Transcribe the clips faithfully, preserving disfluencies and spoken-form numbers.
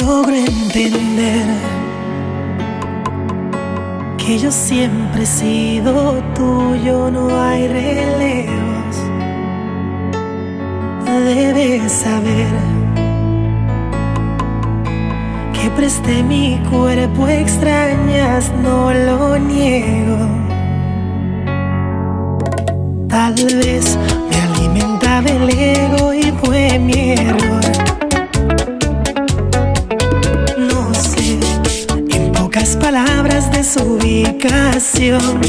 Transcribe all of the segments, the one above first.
Logro entender que yo siempre he sido tuyo, no hay relevos. Debes saber que presté mi cuerpo, extrañas, no lo niego. Tal vez me alimentaba el ego y fue mi error. No sé, en pocas palabras, de su ubicación.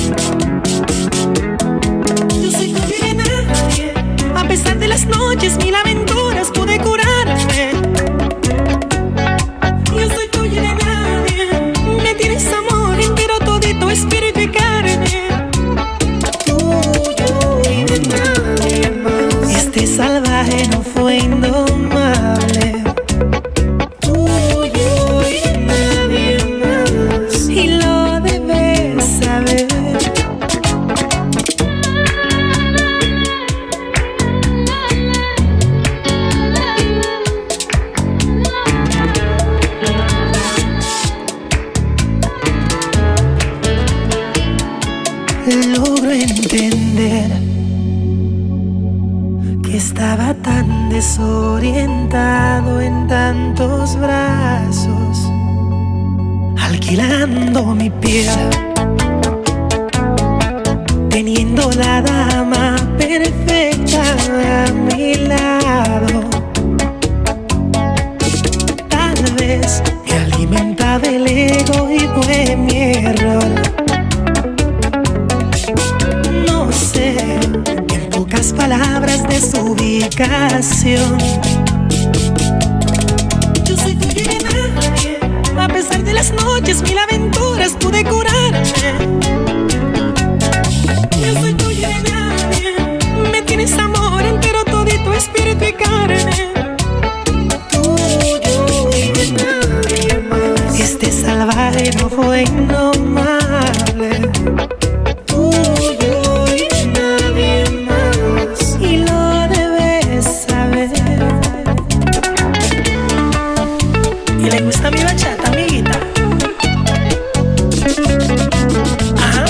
Yo soy tuyo y de nadie, a pesar de las noches, mil aventuras pude curarme. Yo soy tuyo y de nadie, me tienes amor entero, todito, espíritu y carne. Tuyo y de nadie más. Este salvaje no fue indomable. Tuyo y de nadie más. Y lo debes saber. Logro entender que estaba tan desorientado en tantos brazos, alquilando mi piel, teniendo la dama perfecta a mi lado. Tal vez me alimentaba el ego y fue mi error. No sé, en pocas palabras, de su ubicación. Yo soy tuyo y de nadie, a pesar de las noches, mil aventuras pude curarme. Yo soy tuyo y de nadie, me tienes amor entero, todito, espíritu y carne. Tuyo y de nadie más. Este salvaje no fue indomable. ¿Le gusta mi bachata, amiguita? Ajá.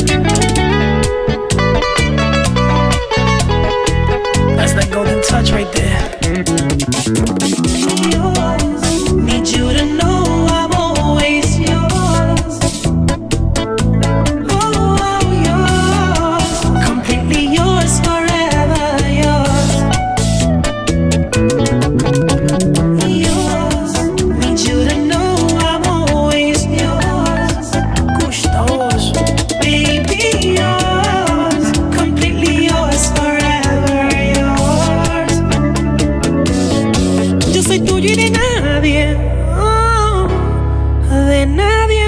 That's that golden touch right there. Yours, need you to know I'm always yours. Oh, oh, yours, completely yours, forever yours. Soy tuyo y de nadie, oh, de nadie.